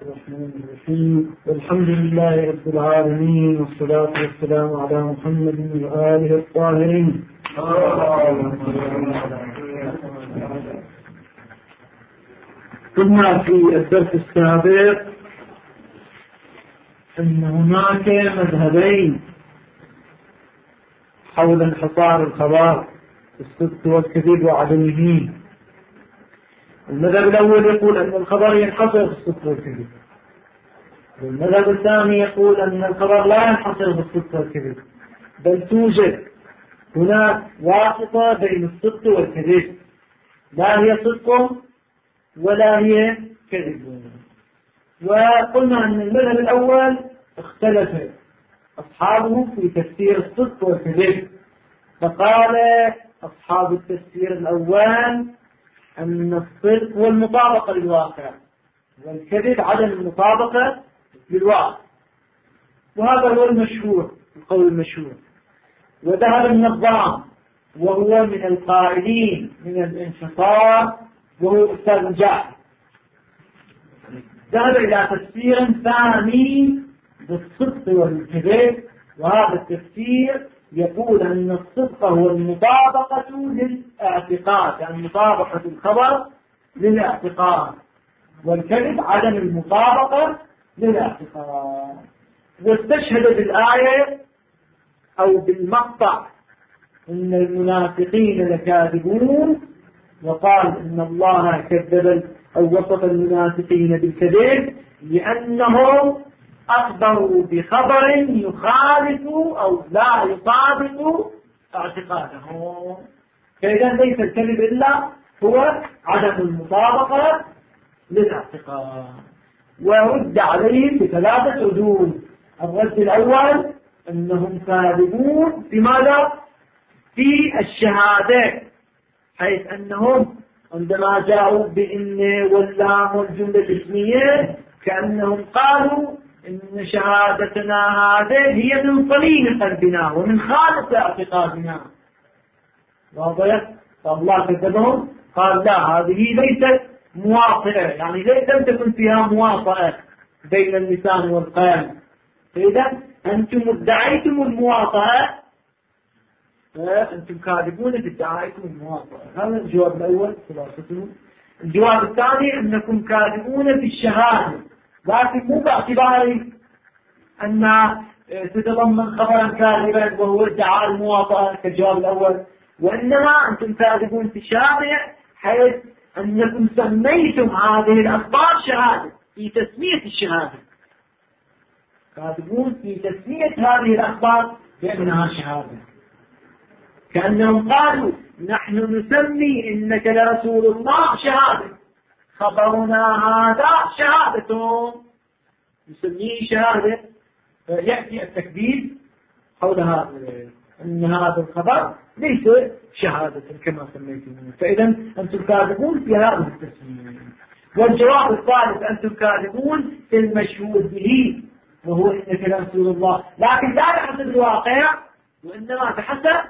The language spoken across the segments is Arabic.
الرحمن الرحيم. الحمد لله رب العالمين، والصلاة والسلام على محمد وآله الطاهرين. قلنا في الدرس السابق أن هناك مذهبين حول انحصار الخبر في الصدق والكذب وعدمه. المذهب الأول يقول أن الخبر ينحصر في الصدق والكذب، والمذهب الثاني يقول أن الخبر لا ينحصر في الصدق والكذب، بل توجد هناك واسطة بين الصدق والكذب، لا هي صدق ولا هي كذب. وقلنا أن المذهب الأول اختلف أصحابه في تفسير الصدق والكذب، فقال أصحاب التفسير الأول أن الصدق هو المطابقة للواقع، والكذب عدم المطابقة للواقع، وهذا هو المشهور، القول المشهور. وذهب النظام وهو من القائلين من الانحصار، وهو أستاذ جاحظ، ذهب إلى تفسير ثاني بالصدق والكذب، وهذا التفسير يقول أن الصدق هو المطابقة للاعتقاد، يعني مطابقة الخبر للاعتقاد، والكذب عدم المطابقة للاعتقاد. واستشهد بالآية أو بالمقطع إن المنافقين لكاذبون، وقال إن الله كذب أو وصف المنافقين بالكذب لأنهم أخبروا بخبر يخالف أو لا يطابق اعتقادهم. فإذا ليس الكذب إلا هو عدم المطابقة للاعتقاد. ورد عليهم بثلاثة ردود. الرد الأول أنهم كاذبون في ماذا؟ في الشهادة، حيث أنهم عندما جاءوا بإن واللام والجملة الاسمية كأنهم قالوا إن شهادتنا هذه هي من صميم قلبنا ومن خالص اعتقادنا. واضح؟ فالله كذبهم، قال لا، هذه ليست مواطئة، يعني لم تكن فيها مواطئة بين اللسان والقلب. فإذا أنتم ادعيتم المواطئة فأنتم كاذبون بادعائكم المواطئة. هذا الجواب الأول خلاصته. الجواب الثاني أنكم كاذبون في الشهادة، لكن مو باعتبار أن تتضمن خبرا كاذبا وهو ادعاء المواطئة كالجواب الأول، وإنما أنتم كاذبون في الشهادة حيث أنكم سميتم هذه الأخبار شهادة في تسمية الشهادة، كاذبون في تسمية هذه الأخبار بأنها شهادة، كأنهم قالوا نحن نسمي إنك لرسول الله شهادة، خبرنا هذا شهادة، نسميه شهادة. يأتي التكذيب حول هذا، أن هذا الخبر ليس شهادة كما سميتم. فإذا أنتم كاذبون في هذا التسمية. والجواب الثالث أنتم كاذبون في المشهود به، وهو إنك لرسول الله، لكن لا بحسب الواقع، وإنما بحسب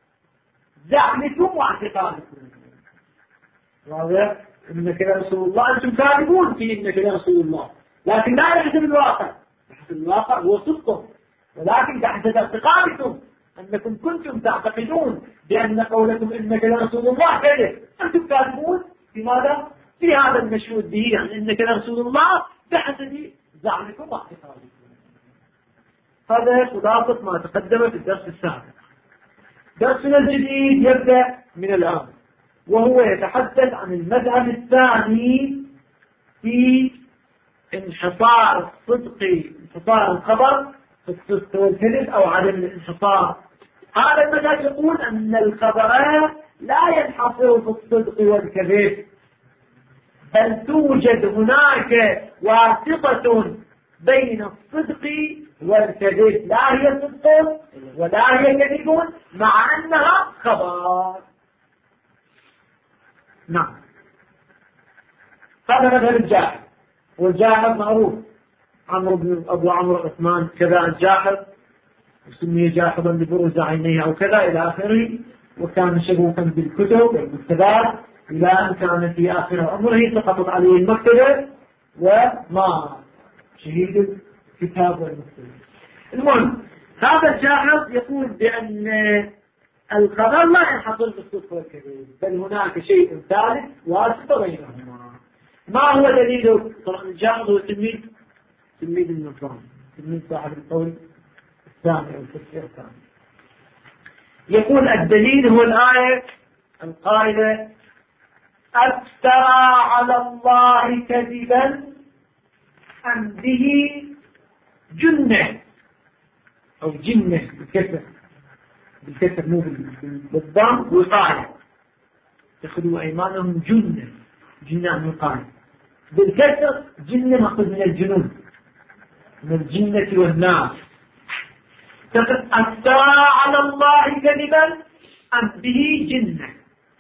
زعمكم واعتقادكم. واضح؟ إنك لرسول الله، أنتم كاذبون في إنك لرسول الله، لكن لا بحسب الواقع، بحسب الواقع هو صدقه، ولكن بحسب اعتقادكم أنكم كنتم تعتقدون بأن قولكم إنك لرسول الله كذب. أنتم كاذبون في ماذا؟ في هذا المشهود به، يعني إنك لرسول الله بحسب زعمكم واعتقادكم. هذا خلاصة ما تقدم في الدرس السابق. درسنا الجديد يبدأ من الآن، وهو يتحدث عن المذهب الثاني في انحصار الصدق، انحصار الخبر في الصدق والكذب أو عدم الانحصار. هذا المذهب يقول أن الخبر لا ينحصر في الصدق والكذب، بل توجد هناك واسطة بين الصدق والكذب، لا هي صدق ولا هي كذب، مع أنها خبر. نعم، هذا مذهب الجاحظ، والجاحظ معروف، أبو عمرو عثمان كذا الجاحظ، وسمي جاحظا لبروز عينيه أو كذا إلى آخره، وكان شغوفا بالكتب والمكتبات إلى أن كان في آخر عمره سقطت عليه المكتبة ومات. شهيد الكتاب والمرسلين. المهم هذا الجاحظ يقول بأن الخبر لا ينحصر بالصدق والكذب، بل هناك شيء ثالث واسطة بينهما. ما هو دليله؟ طبعا الجاحظ هو تلميذ النظام، تلميذ صاحب القول الثاني أو التفسير الثاني. يقول الدليل هو الآية القائلة: أفترى على الله كذبا أم به جنة أو جنة بالكسر مو بالضم وقاية، اتخذوا أيمانهم جنة وقاية، بالكسر جنة مأخذ من الجنون، من الجنة والناس. أفترى على الله كذبا أم به جنة.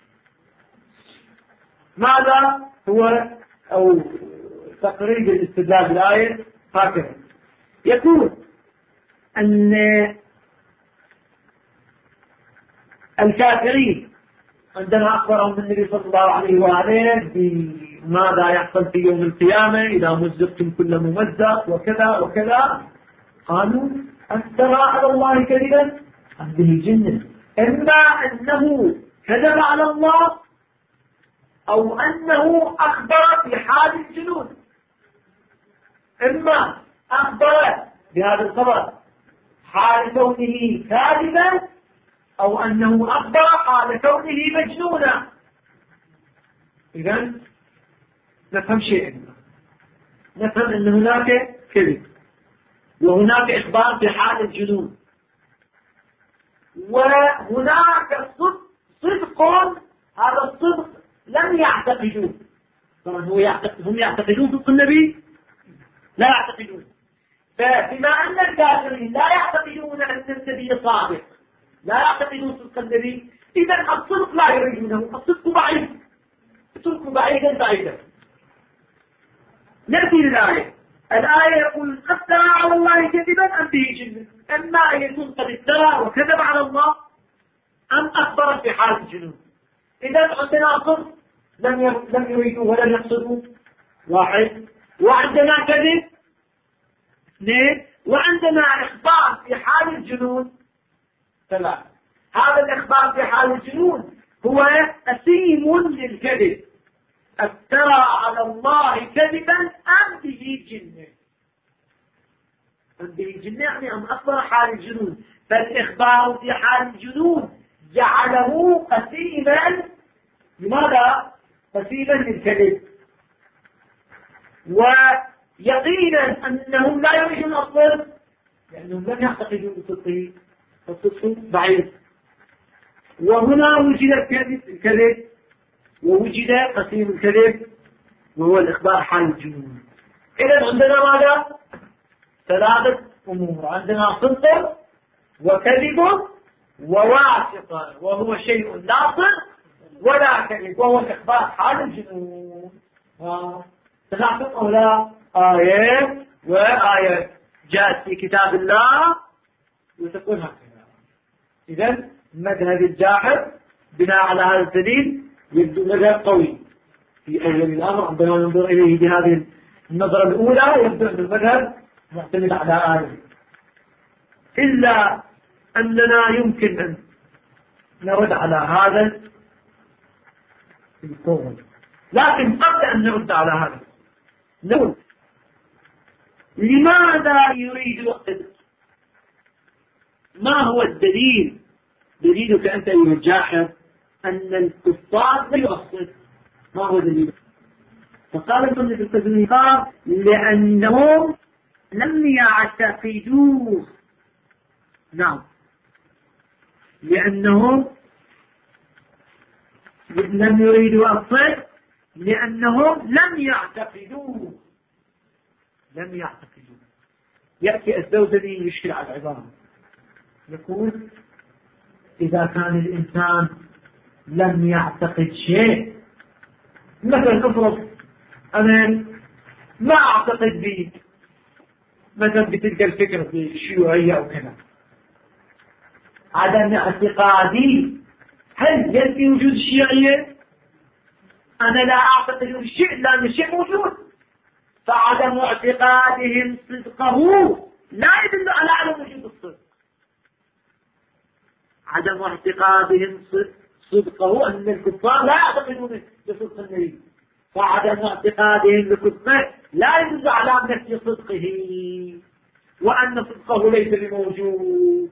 ماذا هو أو تقريب الاستدلال بالآية هكذا يقول أن الكافرين عندما أخبرهم النبي صلى الله عليه وآله بماذا يحصل في يوم القيامة إذا مزقتم كل ممزق وكذا وكذا، قالوا أفترى على الله كذبا أم به جنة. إما أنه كذب على الله أو أنه أخبر بحال الجنون، إما أخبر بهذا الخبر حال كونه كاذبا أو أنه أخبر حال كونه مجنونا. إذن نفهم شيئا، نفهم أن هناك كذب وهناك إخبار بحال الجنون، وهناك صدق. هذا الصدق لم يعتقدوه. طبعا هم يعتقدون صدق النبي؟ لا يعتقدون. فبما أن الكافرين لا يعتقدون أن النبي صادق، لا يعتقدون صدق النبي، إذا الصدق لا يريدونه، الصدق بعيد، الصدق بعيدا. نأتي للآية. الآية يقول: أفترى على الله كذبا أم به جنة. أما أن يكون قد افترى وكذب على الله أم أخبر في حال الجنون. إذا عندنا صدق لم يريدوا ولم يقصدوا، واحد. وعندنا كذب، اثنين. وعندنا إخبار في حال الجنون، ثلاثة. هذا الإخبار في حال الجنون هو أثيم للكذب. أفترى على الله كذبا أم به جنة. أم به جنة يعني أم أخبر حال الجنون. فالإخبار في حال الجنون جعله قسيما. لماذا؟ قسيما للكذب. ويقينا أنهم لا يريدون الصدق لأنهم لم يعتقدوا بصدقه، فالصدق بعيد. وهنا وجد الكذب ووجد قسيم الكذب وهو الإخبار حال الجنون. إذن عندنا ماذا؟ ثلاثة أمور. عندنا صدق وكذب وواثقة، وهو شيء لا صدق ولا كذب، وهو الإخبار حال الجنون. ثلاثة أو لا؟ آية وآية جاءت في كتاب الله وتقول هكذا. إذن مذهب الجاحظ بناء على هذا الدليل يبدو مذهب قوي في أول الأمر. عندما ننظر إليه بهذه النظرة الأولى يبدو أن المذهب معتمد على آية، إلا أننا يمكن أن نرد على هذا القول. لكن قبل أن نرد على هذا نقول: لماذا يريد الصدق؟ ما هو الدليل؟ دليلك أنت أيها الجاحظ أن الكفار لا يؤصل. ما هو دليل؟ فقال ابن القيم: لأنهم لم يعتقدوه. نعم، لأنهم لم يريدوا الصدق لأنهم لم يعتقدوه. يأتي الزوجري يشكل على العبارة، يقول: إذا كان الإنسان لم يعتقد شيء، مثلا افرض أنا ما أعتقد به مثلا بتلك الفكرة الشيوعية أو كذا، عدم اعتقادي هل ينفي وجود الشيوعية؟ أنا لا أعتقد الشيء لأن الشيء موجود. فعدم اعتقادهم صدقه لا يدل على عدم وجود الصدق. عدم اعتقادهم صدقه أن الكفار لا يعتقدون بصدق النبي، فعدم اعتقادهم بصدقه لا يدل على نفي صدقه وأن صدقه ليس بموجود.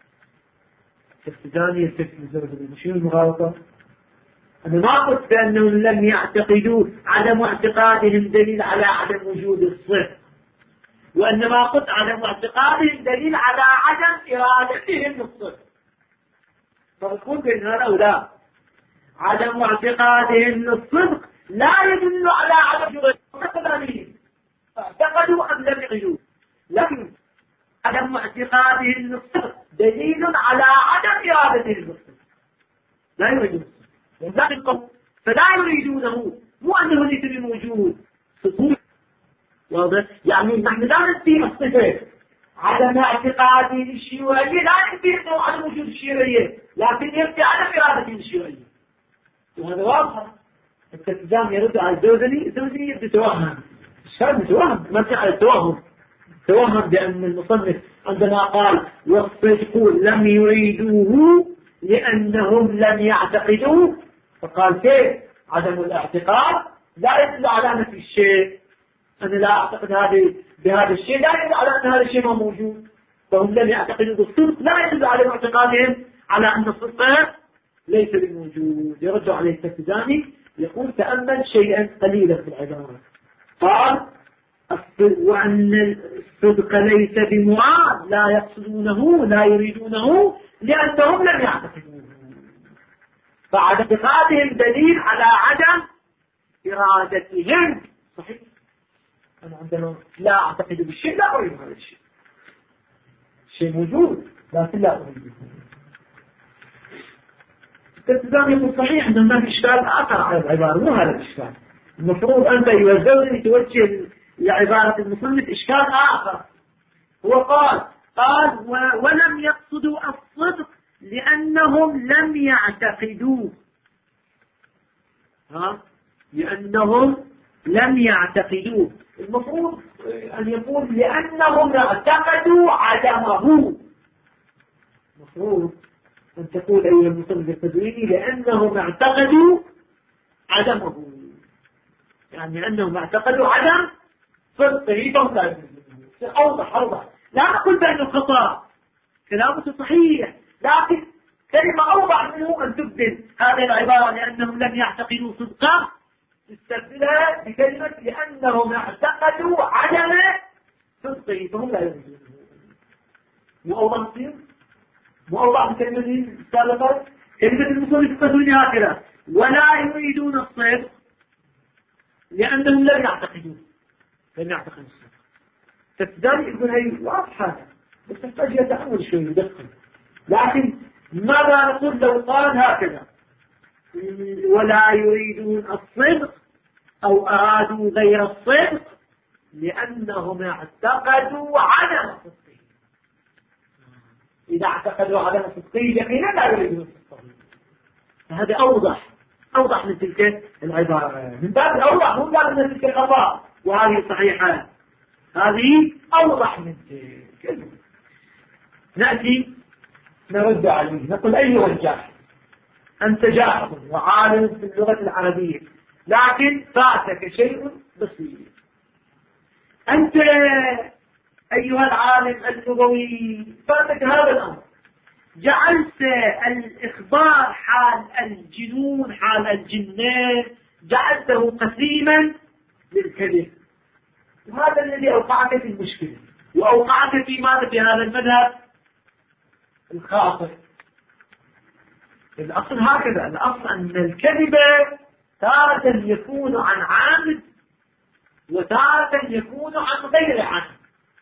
الثانية التفسير شنو المغالطة؟ أنا ما قلت بأنهم لم يعتقدوا عدم اعتقادهم دليل على عدم وجود الصدق، وإنما قلت عدم اعتقادهم دليل على عدم إرادتهم للصدق. فنقول بين هذا ولا عدم اعتقادهم للصدق لا يدل على عدم وجود الصدق، اعتقدوا أم لم يعتقدوا، لكن عدم اعتقادهم للصدق دليل على عدم إرادتهم للصدق، لا يريدون الصدق فلا يريدونه، مو أنه ليس بموجود صدق. واضح؟ يعني نحن لا ننفي الصفة عدم اعتقادي للشيوعية، لا ننفي أنه عدم وجود الشيوعية، لكن ينفي عدم إرادة الشيوعية، وهذا واضح. التلفزيون يرد على الزوزني يبدو توهم، الشاب توهم، ما في على التوهم، توهم بأن المصنف عندما قال والصدق لم يريدوه لأنهم لم يعتقدوه، فقال كيف عدم الاعتقاد لا يدل على نفي الشيء، أنا لا أعتقد بهذا الشيء لا يدل على أن هذا الشيء ما موجود، فهم لم يعتقدوا بالصدق لا يدل على اعتقادهم على أن الصدق ليس بموجود. يرد عليه التلفزيوني يقول تأمل شيئا قليلا في العبارة، قال وأن الصدق ليس بمراد لا يقصدونه لا يريدونه لأنهم لم يعتقدوه، فعدم اعتقادهم دليل على عدم إرادتهم. صحيح، أنا عندما لا أعتقد بالشيء لا أريد هذا الشيء، الشيء موجود لكن لا أريده. التلفزيون يقول صحيح أنه ما في إشكال آخر على العبارة، مو هذا الإشكال، المفروض أنت يوزعني توجه لعبارة المصنف إشكال آخر. هو قال ولم يقصدوا الصدق لأنهم لم يعتقدوه، لأنه لم يعتقدوه، المفروض أن يقول لأنهم اعتقدوا عدمه، المفروض أن تقول أيها المصنف التدويني لأنهم اعتقدوا عدمه، يعني أنهم اعتقدوا عدم صدقه فهم لا يعتقدون. أوضح لا أقول بأنه خطأ، كلامه صحيح، لكن كلمة أوضح منه أن تبدل هذه العبارة لأنهم لم يعتقدوا صدقه تستبدلها بكلمة لأنهم اعتقدوا عدم صدقه فهم لا يؤمنون. مو أوضح من كلمة السابقة. كلمة المصنف تقول هكذا ولا يريدون الصدق لأنهم لم يعتقدوا الصدق. فالتداري يقول هي واضحة بس تحتاج يتأمل شوي يدقق، لكن ماذا نقول لو قال هكذا ولا يريدون الصدق أو أرادوا غير الصدق لأنهم اعتقدوا عدم صدقه. إذا اعتقدوا عدم صدقه يقينا لا يريدون صدقه. فهذا أوضح من تلك العبارة، من باب الأوضح مو باب من تلك الخطأ، وهذه صحيحة، هذه أوضح من تلك. نأتي نرد عليه نقول أيها الجاهل أنت جاهل وعالم في اللغة العربية لكن فاتك شيء بسيط. أنت أيها العالم اللغوي فاتك هذا الأمر، جعلت الإخبار حال الجنون حال الجنان جعلته قسيما للكذب، وهذا الذي أوقعك في المشكلة وأوقعك في ماذا في هذا المذهب الخاطئ. الأصل هكذا، الأصل أن الكذب تارة يكون عن عامد وتارة يكون عن غير عامد.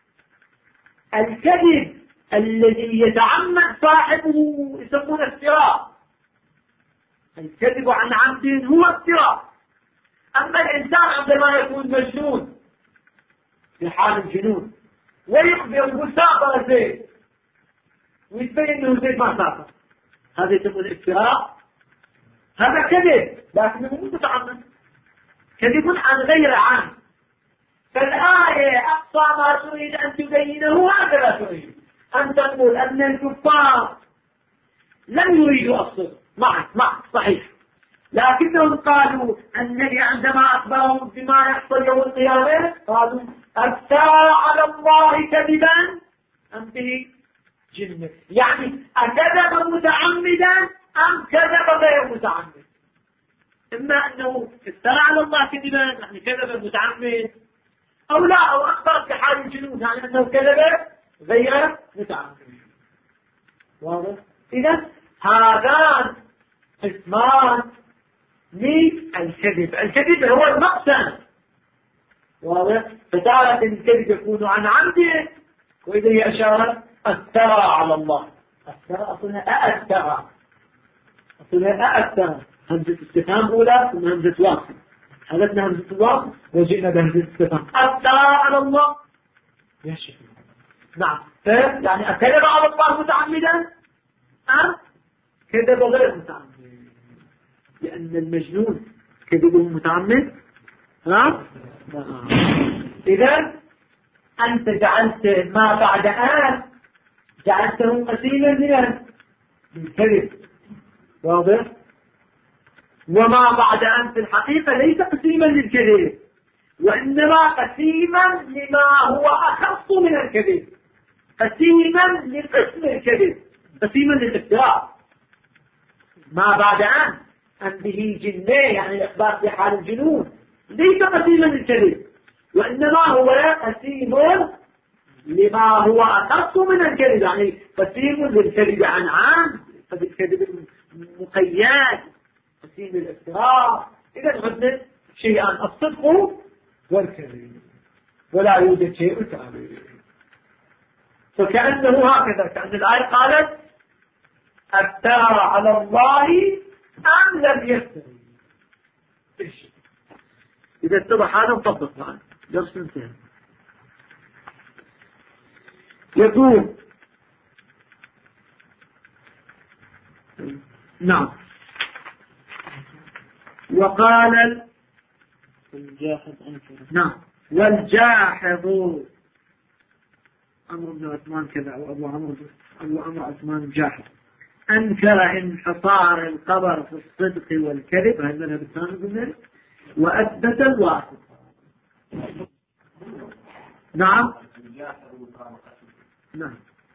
الكذب الذي يتعمد صاحبه يسمونه افتراء، الكذب عن عمد هو افتراء. أما الإنسان عندما يكون مجنون في حال الجنون ويخبر يقول سافر زيد ويتبين انه زيد ما سافر، هذا يسمونه افتراء، هذا كذب لكنه مو متعمد، كذب عن غير عامد. فالآية أقصى ما تريد أن تبينه هكذا تريد أن تقول أن الكفار لم يريدوا الصدق معك صحيح، لكنهم قالوا النبي عندما أخبرهم بما يحصل يوم القيامة قالوا أفترى على الله كذبا أم به جنة، يعني أكذب متعمدا أم كذب غير متعمد. إما أنه افترى على الله كذبا يعني كذب متعمد، أو لا، أو أخبر بحال الجنود يعني أنه كذب غير متعمد. واضح؟ إذا هذان قسمان للكذب. الكذب هو المقسم، واضح؟ فتارة الكذب يكون عن عمده، وإذا هي أشارت أفترى على الله. أفترى أصلها أفترى همزة استفهام أولى ثم همزة واصل، حدثنا همزة الواصل وجئنا بهمزة استفهام. أفترى على الله يا شيخ. نعم، يعني أكذب على الله متعمدا أم كذب غير متعمد؟ لأن المجنون كذبه متعمد. إذا أنت جعلت ما بعد آن جعلته قسيما من الكذب، واضح؟ وما بعد أن في الحقيقة ليس قسيما للكذب، وإنما قسيما لما هو أخص من الكذب، قسيما لقسم الكذب، قسيما للافتراء. ما بعد أن به جنة يعني الإخبار في حال الجنون ليس قسيما للكذب، وإنما هو قسيم لما هو أخص من الكذب، يعني قسيم للكذب عن عام، فبالكذب مقيد، قسيم الافتراء. إذا غدت شيئان الصدق والكذب ولا يوجد شيء ثاني. فكأنه هكذا، كأن الآية قالت أفترى على الله أم لم يفتري. إذا اتضح هذا نطبق معنا درس انتهى. يقول نعم وقال الجاحظ نعم والجاحظ عمرو بن عثمان كذا وأبو عمرو عثمان جاحظ أنكر انحصار الخبر في الصدق والكذب، هذا المذهب الثاني قلنا، وأثبت الواسطة. نعم نعم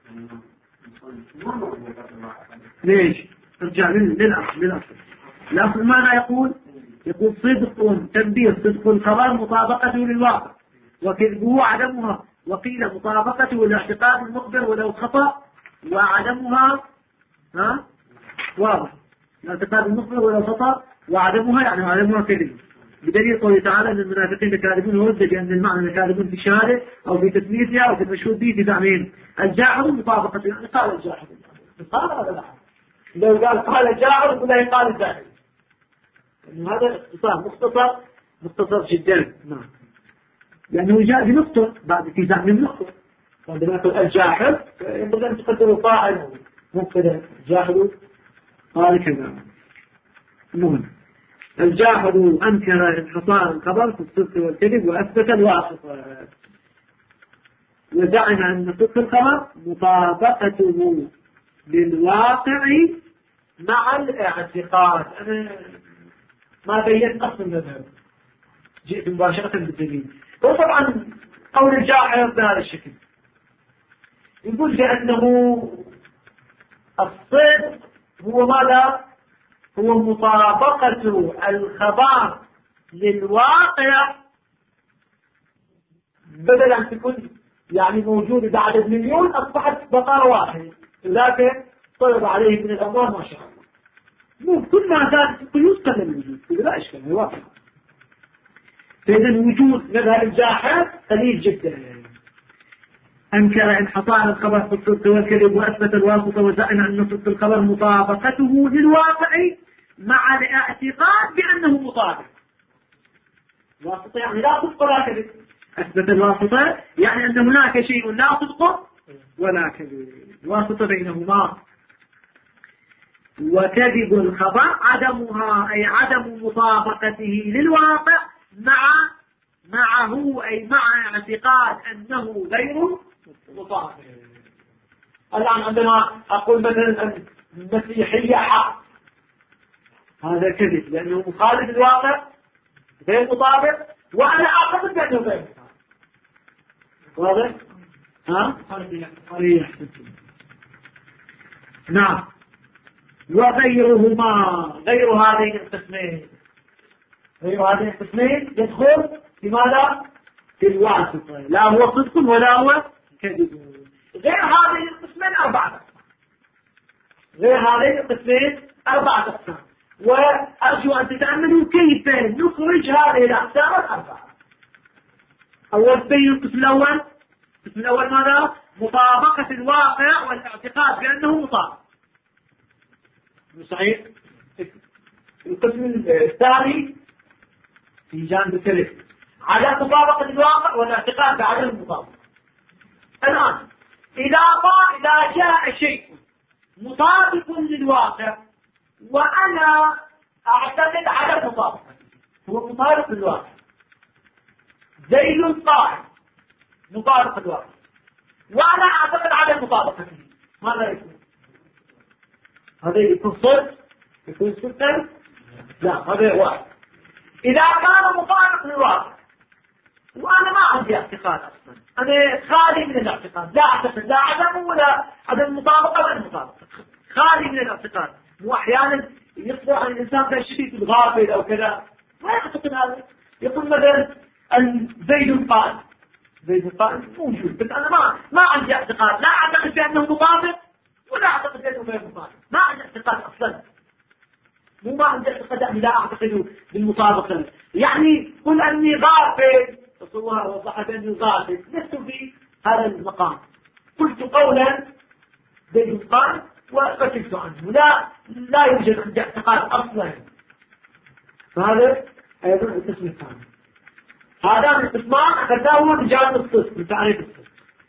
ليش؟ ارجع للأصل. الأصل ماذا يقول صدق تنبيه، صدق الخبر مطابقته للواقع، وكذبه عدمها، وقيل مطابقته لاعتقاد المخبر ولو خطأ، وعدمها واضح، اعتقاد المخبر ولو خطأ وعدمها يعني عدمها كذب، بدليل قوله تعالى ان المنافقين كاذبون وردد بان المعنى كاذبون في الشهاده او في تثبيتها او في المشهود به في تعميم. الجاحظ مطابقه يعني قال الجاحظ، قال هذا لا، لو قال الجاحظ ولا يقال الجاحظ، هذا اختصار مختصر جدا. نعم، لانه جاء بنقطه بعد في تعميم نقطه، عندما يقول الجاحظ ينبغي ان تقدر فاعل مبتدا، الجاحظ قال كذا. المهم الجاحظ أنكر انحصار الخبر في الصدق والكذب وأثبت الواسطة، وزعم أن صدق الخبر مطابقته للواقع مع الاعتقاد. أنا ما بيّنت أصل المذهب، جئت مباشرة بالدليل. وطبعا قول الجاحظ بهذا الشكل يقول بأنه الصدق هو ماذا؟ هو مطابقة الخبر للواقع، بدل أن تكون يعني موجودة بعدد مليون أصبحت بقرة واحد، لكن طلب عليه من الأموال ما شاء الله. مو كل ما زادت القيود قل الوجود، لا إشكال، هي واقع. فإذا وجود مذهب الجاحظ قليل جدا. أنكر انحصار الخبر في الصدق والكذب وأثبت الواسطة، وزعم أن صدق الخبر مطابقته للواقع مع الاعتقاد بأنه مطابق. واسطة يعني لا صدق ولا كذب، أثبت الواسطة يعني أن هناك شيء لا صدق ولا كذب، واسطة بينهما. وكذب الخبر عدمها أي عدم مطابقته للواقع مع معه أي مع اعتقاد أنه غير مطابق. الآن عندما أقول مثلا المسيحية حق، هذا كذب لأنه مخالف الواقع غير مطابق، وأنا أعتقد بأنه غير مطابق. واضح؟ ها؟ نعم. وغيرهما، غير هذين القسمين، غير هذين القسمين يدخل في ماذا؟ في الواسطة، لا هو صدق ولا هو كذب. غير هذين القسمين أربعة، غير هذين القسمين أربعة أقسام، وأرجو أن تتأملوا كيف نخرج هذه الأقسام الأربعة. أول بين القسم الأول، القسم الأول ماذا؟ مطابقة الواقع والاعتقاد بأنه مطابق، صحيح. القسم الثاني في جانب الثالث على مطابقة الواقع والاعتقاد بعدم المطابقة. الآن إذا جاء شيء مطابق للواقع وأنا أعتقد على المطابقة، هو مطابق للواقع، زيد قائم مطابق للواقع، وأنا أعتقد على المطابقة، ماذا يكون؟ هذا يكون صدق؟ يكون صدقا؟ لا، هذا واحد. إذا كان مطابق للواقع وأنا ما عندي اعتقاد أصلا، أنا خالي من الاعتقاد، لا أعتقد لا عدم ولا عدم مطابقة ولا مطابقة، خالي من الاعتقاد. وأحيانا يصبح الإنسان كشديد الغافل أو كذا ما يعتقد هذا، يقول مثلا زيد قائم، زيد قائم موجود، بس أنا ما عندي اعتقاد، لا أعتقد بأنه مطابق ولا أعتقد بأنه غير مطابق، ما عندي اعتقاد أصلا. مو ما عندي اعتقاد يعني لا أعتقد بالمطابقة، يعني قل أني غافل، تصورها وضحت أني غافل، لست في هذا المقام، قلت قولا زيد قائم وقتلت عنه، لا يوجد عندي اعتقاد أصلا. فهذا أيضا القسم الثاني. هذا من القسمان أخذناه من جانب الصدق، من تعريف الصدق.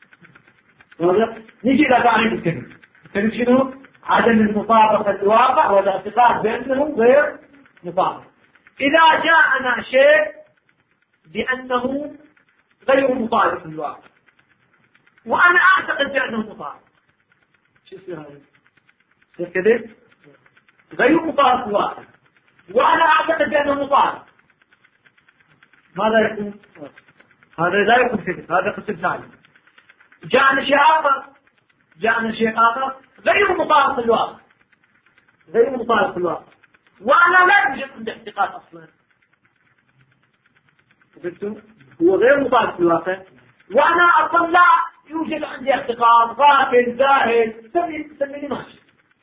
نجي إلى تعريف الكذب. الكذب شنو؟ عدم المطابقة الواقع والاعتقاد بأنه غير مطابق. إذا جاءنا شيء بأنه غير مطابق للواقع وأنا أعتقد بأنه مطابق، شو يصير هذا؟ يصير كذب؟ غير مطابق للواقع وأنا أعتقد بأنه مطابق، ماذا يكون؟ هذا لا يكون كذب، هذا قسم ثاني. جاءنا شيء آخر غير مطابق للواقع، غير مطابق للواقع وأنا لا يوجد عندي اعتقاد أصلا، قلتم هو غير مطابق للواقع وأنا أصلا لا يوجد عندي اعتقاد، غافل زاهد، سميني ماشي.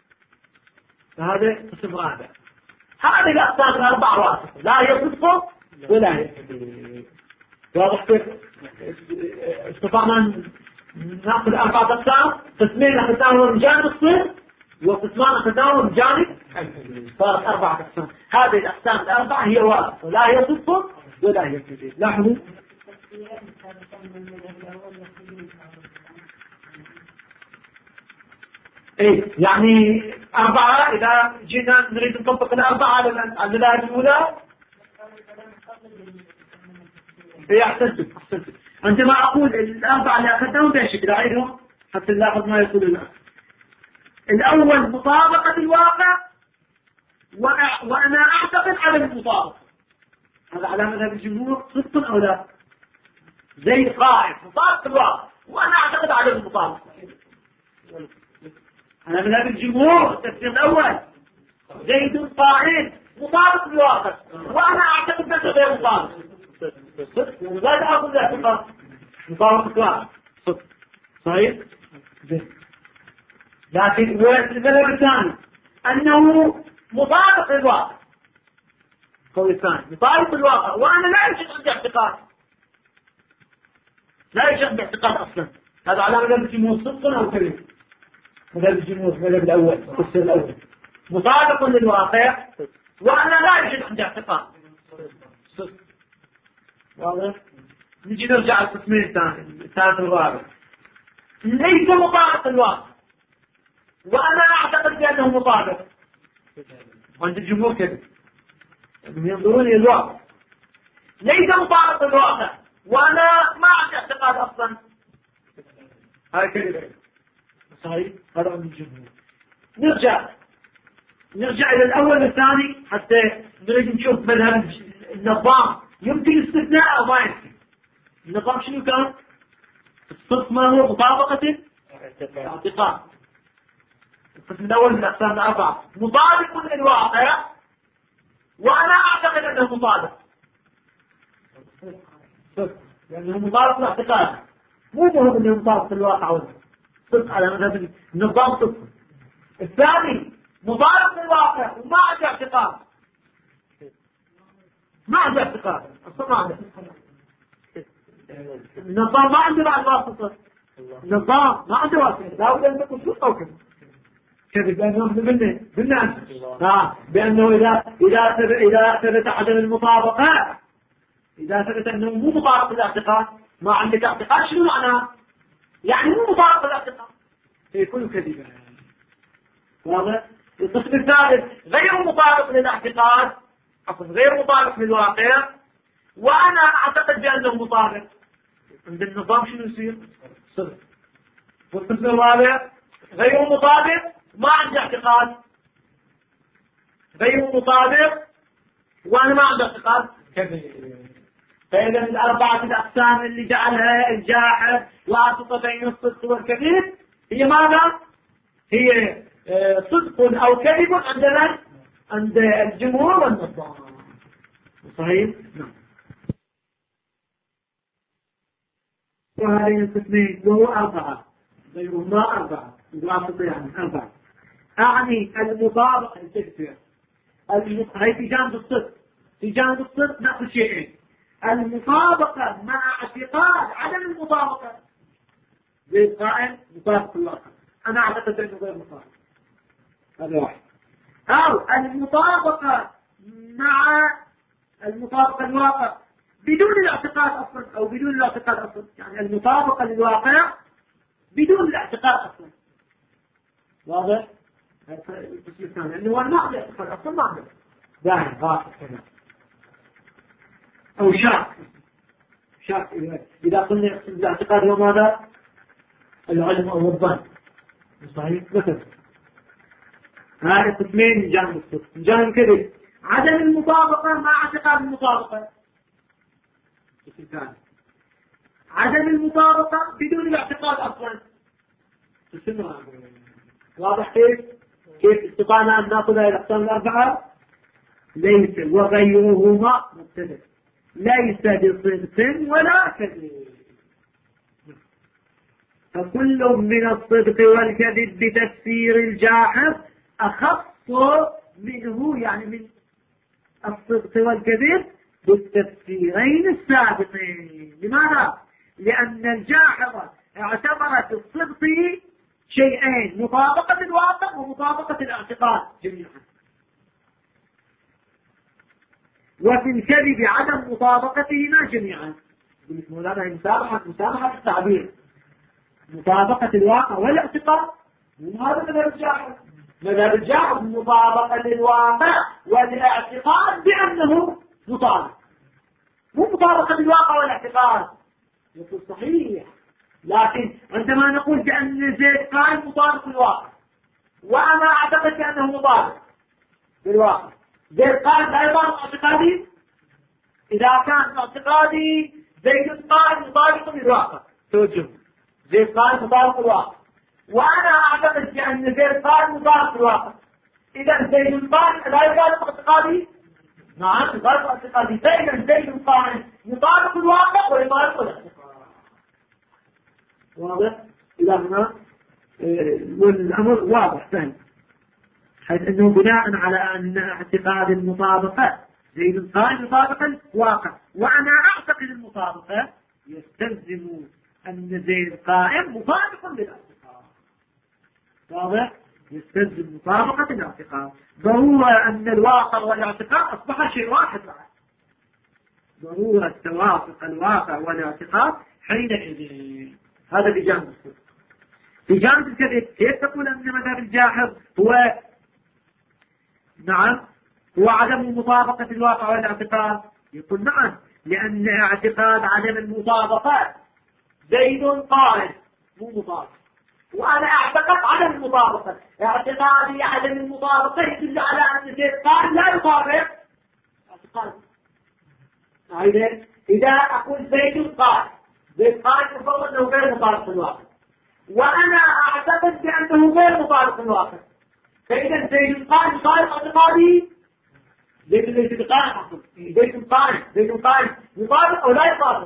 فهذا قسم رابع. هذه الأقسام الأربعة واضحة، لا هي صدق ولا هي كذب. واضح كيف؟ استطعنا نأخذ أربعة أقسام، قسمين أخذناهم من جانب الصدق وقسمان أخذناهم من جانب الكذب، صارت أربعة أقسام. هذه الأقسام الأربعة هي واضحة، لا هي صدق ولا هي كذب. لاحظوا إيه يعني أربعة. إذا جينا نريد نطبق الأربعة على المذاهب الأولى إيه أحسنتم. عندما أقول الأربعة اللي أخذناهم بشكل أعيدهم حتى نلاحظ ما يقول الآن. الأول مطابقة الواقع وأنا أعتقد على المطابقة، هذا على مذهب الجمهور صدق أو لا؟ زيد قائم مطابق الواقع وأنا أعتقد على المطابقة، على مذهب الجمهور التفسير الأول زيد قائم مطابق الواقع وأنا أعتقد بأنه غير مطابق، لا تأخذ الاعتقاد مطابقة الواقع صدق صحيح. لكن المذهب الثاني أنه مطابق للواقع، القول الثاني مطابق للواقع وأنا لا يوجد عندي اعتقاد، لا يوجد عندي اعتقاد أصلا. هذا على مذهب الجمهور صدق أو كذب؟ مذهب الجمهور المذهب الأول التفسير الأول مطابق للواقع وأنا لا يوجد عندي اعتقاد صدق. واضح؟ نجي نرجع القسمين الثالث والرابع. ليس مطابق الواقع وأنا أعتقد بأنه مطابق، وعند الجمهور كذب، ينظرون إلى الواقع. ليس مطابق للواقع وأنا ما عندي اعتقاد أصلا. هاي كذبة صحيح. هذا من الجمهور. نرجع إلى الأول والثاني حتى نريد نشوف مذهب النظام يمكن استثناء أو ما يمكن. النظام شنو كان؟ الصدق ما هو مطابقة الاعتقاد. القسم الأول من أقسام الأربعة مطابق للواقع وأنا أعتقد أنه مطابق. لأنه مطابق للاعتقاد مو مهم أنه مطابق للواقع ولا صدق على مذهب النظام صدق. الثاني مطابق للواقع وما عنده اعتقاد. ما عنده اعتقاد أصلا ما عنده. النظام ما عنده بعد واسطة. النظام ما عنده واسطة. لا بد أن تكون صدق أو كذب. كذب بأنه بالناس بأنه إذا ثبت عدم المطابقة، إذا ثبت أنه مو مطابق للاعتقاد، ما عندك اعتقاد شنو معناه؟ يعني مو مطابق للاعتقاد يكون كذبا. واضح؟ القسم الثالث غير مطابق للاعتقاد، غير مطابق للواقع وأنا أعتقد بأنه مطابق. عند النظام شنو يصير؟ صدق. والقسم الرابع غير مطابق ما عندي اعتقاد، غير مطابق وأنا ما عندي اعتقاد كذب. فإذا الأربعة الأقسام اللي جعلها الجاحظ واسطة بين الصدق والكذب هي ماذا؟ هي صدق أو كذب عندنا عند الجمهور والنظام. صحيح؟ نعم. وهذه القسمين وهو أربعة غيرهما أربعة الواسطة يعني أربعة. أعني المطابقة التكفير هي في جانب الصدق. في جانب الصدق نأخذ شيئين: المطابقة مع اعتقاد عدم المطابقة زي القائل مطابق الواقع، أنا أعتقد أنه غير مطابق، هذا واحد. أو المطابقة مع المطابقة الواقع بدون الاعتقاد أصلا أو بدون الاعتقاد أصلا، يعني المطابقة للواقع بدون الاعتقاد أصلا. واضح؟ القسم الثاني اللي هو المعنى الاعتقاد أصلا ما عنده ظاهر غاصب كذا أو شاك إذا قلنا يقصد الاعتقاد هو ماذا؟ العلم أو الظن. صحيح؟ مثلا هذا قسمين من جانب الصدق. من جانب كذب عدم المطابقة مع اعتقاد المطابقة. القسم الثاني عدم المطابقة بدون الاعتقاد أصلا. واضح كيف استطعنا أن نأخذ هذه الأقسام الأربعة؟ ليس وغيرهما مبتدأ، ليس بصدق ولا كذب. فكل من الصدق والكذب بتفسير الجاحظ أخص منه، يعني من الصدق والكذب بالتفسيرين السابقين. لماذا؟ لأن الجاحظة اعتبرت الصدق شيئين: مطابقة الواقع ومطابقة الاعتقاد جميعا. وفي الكذب عدم مطابقتهما جميعا. هذا مسامحة التعبير، مطابقة الواقع والاعتقاد. هذا مذهب الجاحظ. مذهب الجاحظ مطابقة للواقع والاعتقاد بأنه مطابق، مو مطابقة الواقع والاعتقاد. يقول صحيح، لكن عندما نقول بأن زيد قائم مطابق للواقع وأنا أعتقد بأنه مطابق للواقع، زيد قائم أيضا اعتقادي. إذا كان اعتقادي زيد قائم مطابق للواقع توجه، زيد قائم مطابق للواقع وأنا أعتقد بأن زيد قائم مطابق للواقع، إذا زيد قائم لا يطابق اعتقادي. نعم يطابق اعتقادي. فإذا زيد قائم يطابق الواقع ويطابق الاعتقاد. واضح؟ إلى هنا والأمر واضح فهم، حيث أنه بناء على أن اعتقاد المطابقة زيد قائم يطابق الواقع وأنا أعتقد المطابقة، يستلزم أن زيد قائم مطابق للاعتقاد. واضح؟ يستلزم مطابقة الاعتقاد. ضرورة أن الواقع والاعتقاد أصبح شيء واحد بعد. ضرورة توافق الواقع والاعتقاد حينئذ. هذا بجانب الصدق. في جانب الكذب كيف تقول أن مذهب الجاحظ هو نعم هو عدم مطابقة الواقع والاعتقاد؟ يقول نعم، لأن اعتقاد عدم المطابقة زيد قائم مو مطابق، وأنا أعتقد عدم المطابقة، اعتقادي عدم المطابقة يدل على أن زيد قائم لا يطابق اعتقاد. إذا أقول زيد قائم، زيد قائم يفضل أنه غير مطابق الواقع، وأنا أعتقد بأنه غير مطابق الواقع، فإذا زيد قائم صار اعتقادي زيد قائم، زيد قائم يطابق أو لا يطابق؟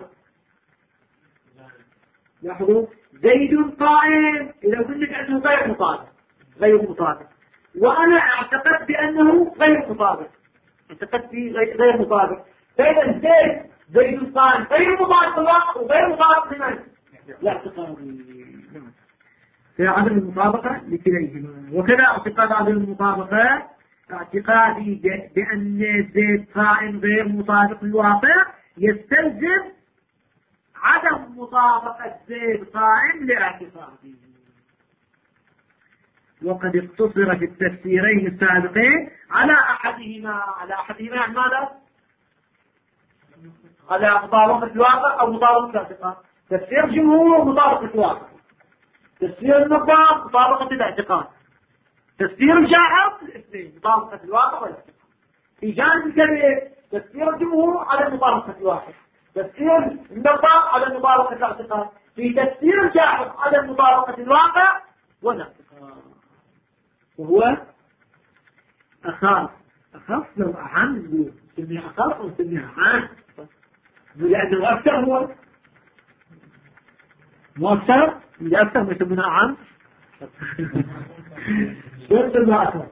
لاحظوا زيد قائم إذا قلت لك أنه غير مطابق، وأنا أعتقد بأنه غير مطابق، اعتقدت فيه غير مطابق، فإذا زيد قائم غير مطابق الواقع وغير مطابق لمن؟ لا اعتقادي في عدم المطابقة لكليهما. وكذا اعتقاد عدم المطابقة اعتقادي بأن زيد قائم غير مطابق للواقع يستلزم عدم مطابقة زيد قائم لاعتقاده. وقد اقتصر في التفسيرين السابقين على أحدهما ماذا؟ على مطابقة الواقع أو مطابقة الاعتقاد. تفسير جمهور مطابقة الواقع، تفسير النظام مطابقة الاعتقاد، تفسير الجاحظ الاثنين مطابقة الواقع والاعتقاد. في جانب الكبير تفسير الجمهور على مطابقة الواقع، تفسير النظام على مطابقة الاعتقاد، في تفسير الجاحظ على مطابقة الواقع والاعتقاد. وهو أخاف لو أهم نسميه أخاف ونسميه عام، لأنه أكثر هو مؤثر اللي أكثر ما يسمونه عام. شو يسمونه أكثر؟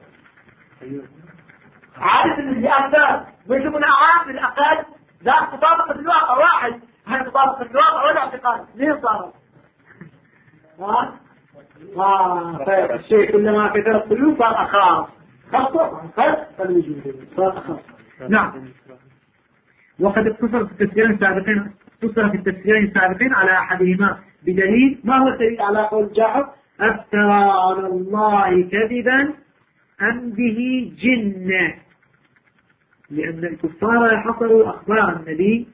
عارف إن اللي أكثر ما يسمونه عام بالأقل لا مطابقة الواقع واحد، هل مطابقة الواقع ولا اعتقاد؟ ليه صارت؟ الشيء كلما كثر السلوك صار أخاف، خاصة فالوجود صار أخاف. نعم. وقد اقتصر في التفسيرين السابقين على أحدهما بدليل. ما هو الدليل على قول جاحظ؟ أفترى على الله كذبا أم به جنة؟ لأن الكفار حصلوا أخبار النبي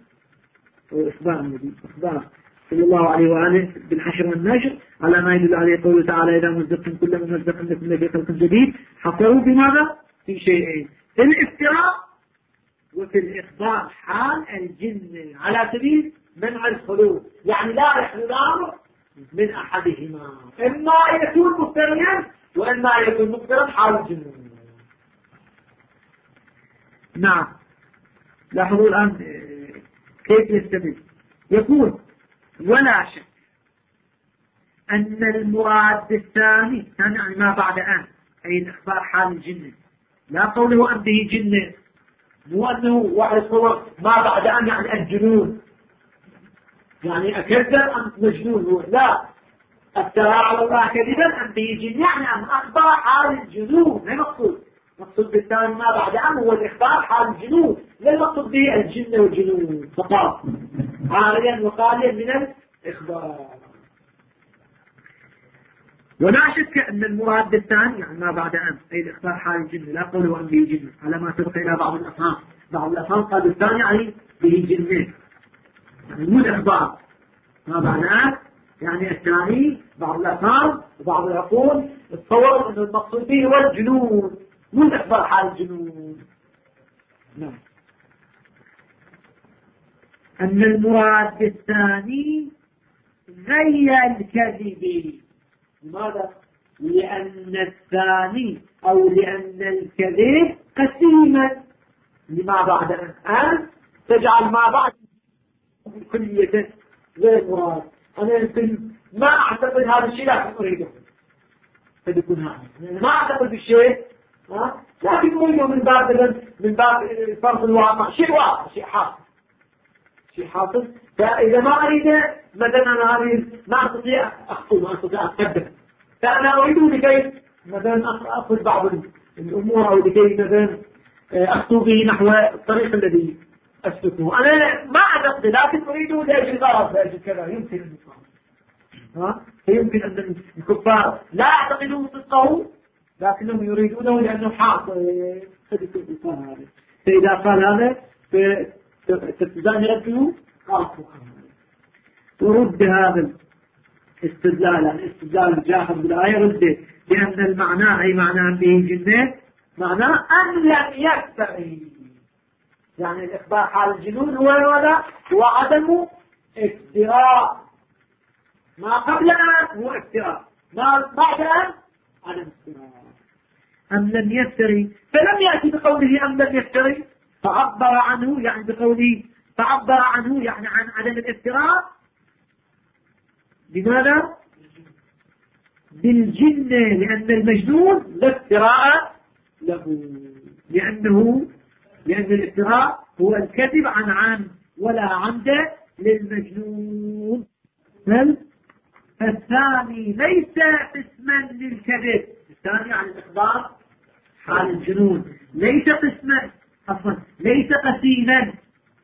صلى الله عليه وآله بالحشر والنشر على ما يدل عليه قوله تعالى إذا مزقتم كل ممزق لكم لفي خلق جديد. حصلوا بماذا؟ في شيئين، في الافتراء وفي الإخبار حال الجن على سبيل منع الخلود، يعني لا يحل الأمر من أحدهما، إما يكون مفتريا وإما يكون مفترا حال الجن. نعم. لاحظوا الآن كيف يستمر. يقول ولا شك أن المراد الثاني يعني ما بعد أن، أي الإخبار حال الجن، لا قوله أن به جن، مو أنه واحد صور ما بعد أن يعني الجنون، يعني أكذب أنت مجنون هو، لا، افترى على الله كذبا أن به جن يعني أن أخبر حال الجنون، ما مقصود بالثاني ما بعد أن هو الإخبار حال الجنون، لا المقصود به الجن والجنون فقط، عاريا وقاليا من الإخبار. ولا شك أن المراد بالثاني يعني ما بعد أن، أي الإخبار حال الجن، لا قوله أن به جن، على ما سبق إلى بعض الأفهام قال الثاني يعني به جن، يعني مو الإخبار ما بعد أن، يعني الثاني بعض الأفهام وبعض العقول تصور أن المقصود به هو الجنون، مو الإخبار حال الجنون. نعم. أن المراد بالثاني غير الكذب. لماذا؟ لأن الثاني أو لأن الكذب قسيما لما بعد أن تجعل ما بعد كلية غير مراد. أنا يمكن ما أعتقد هذا الشيء لكن أريده، فيكون هذا ما أعتقد بالشيء لكن أريده من باب فرض الواقع، شيء واقع، شيء حاصل. فإذا ما أريده مثلا أنا هذه ما أستطيع أخطو، ما أستطيع أتقدم، فأنا أريده لكي مثلا أخذ بعض الأمور أو لكي مثلا أخطو به نحو الطريق الذي أسلكه. أنا ما أعتقد لكن أريده لأجل غرض، لأجل كذا يمكن فيمكن أن الكفار لا يعتقدون صدقه لكنهم يريدونه لأنه حاصل. فإذا قال هذا استدلال يرده قال ورد هذا الاستدلال يعني استدلال جاهل بالآية رده لأن المعنى أي معنى به جنة معناه أن لم يكتري يعني الإخبار حال الجنون هو ولا هو عدم افتراء ما قبل أن هو افتراء ما بعد أن عدم افتراء أم لم يفتري فلم يأتي بقوله أم لم يفتري فعبر عنه يعني بقوله فعبر عنه يعني عن عدم الافتراء بماذا؟ بالجنة لأن المجنون لا افتراء له لأن الافتراء هو الكذب عن عمد ولا عمد للمجنون بل الثاني ليس اسما للكذب الثاني عن الإخبار حال الجنون ليس قسما عفوا ليس قسيما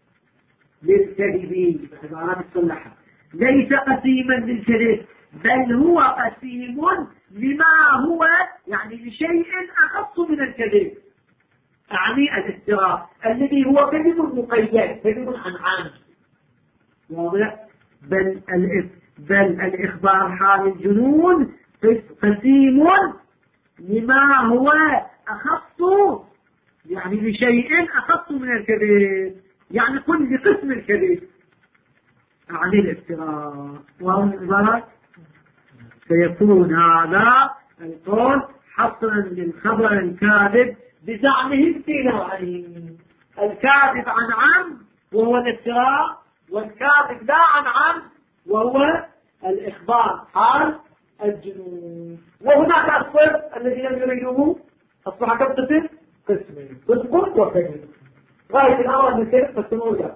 للكذب عبارات الصلحة ليس قسيما للكذب بل هو قسيم لما هو يعني لشيء أخص من الكذب أعني الافتراء الذي هو كذب مقيد كذب عن عام واضح بل الإخبار حال الجنون قسيم لما هو أخص يعني لشيء أخص من الكذب يعني كل قسم الكذب أعني الافتراء وانظرت سيكون هذا القول حصرا للخبر الكاذب بزعمهم في نوعين الكاذب عن عمد وهو الافتراء والكاذب لا عن عمد وهو الإخبار حال الجنون وهناك الصفر الذي لم يريدوه أصبح كم قسم؟ قسمين قسم وكذب غاية الأمر من كذب فالسنوية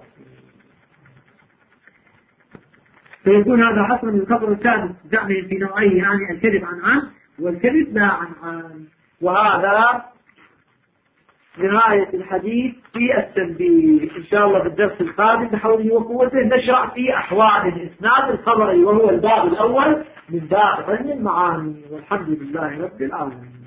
فيكون هذا حصرا للخبر الكاذب زعمهم في نوعين يعني الكذب عن عمد والكذب لا عن عمد وهذا نهاية الحديث في التنبيه إن شاء الله بالدرس القادم بحوله وقوته نشرع في أحوال الإسناد الخبري وهو الباب الأول من باب علم المعاني والحمد لله رب العالمين.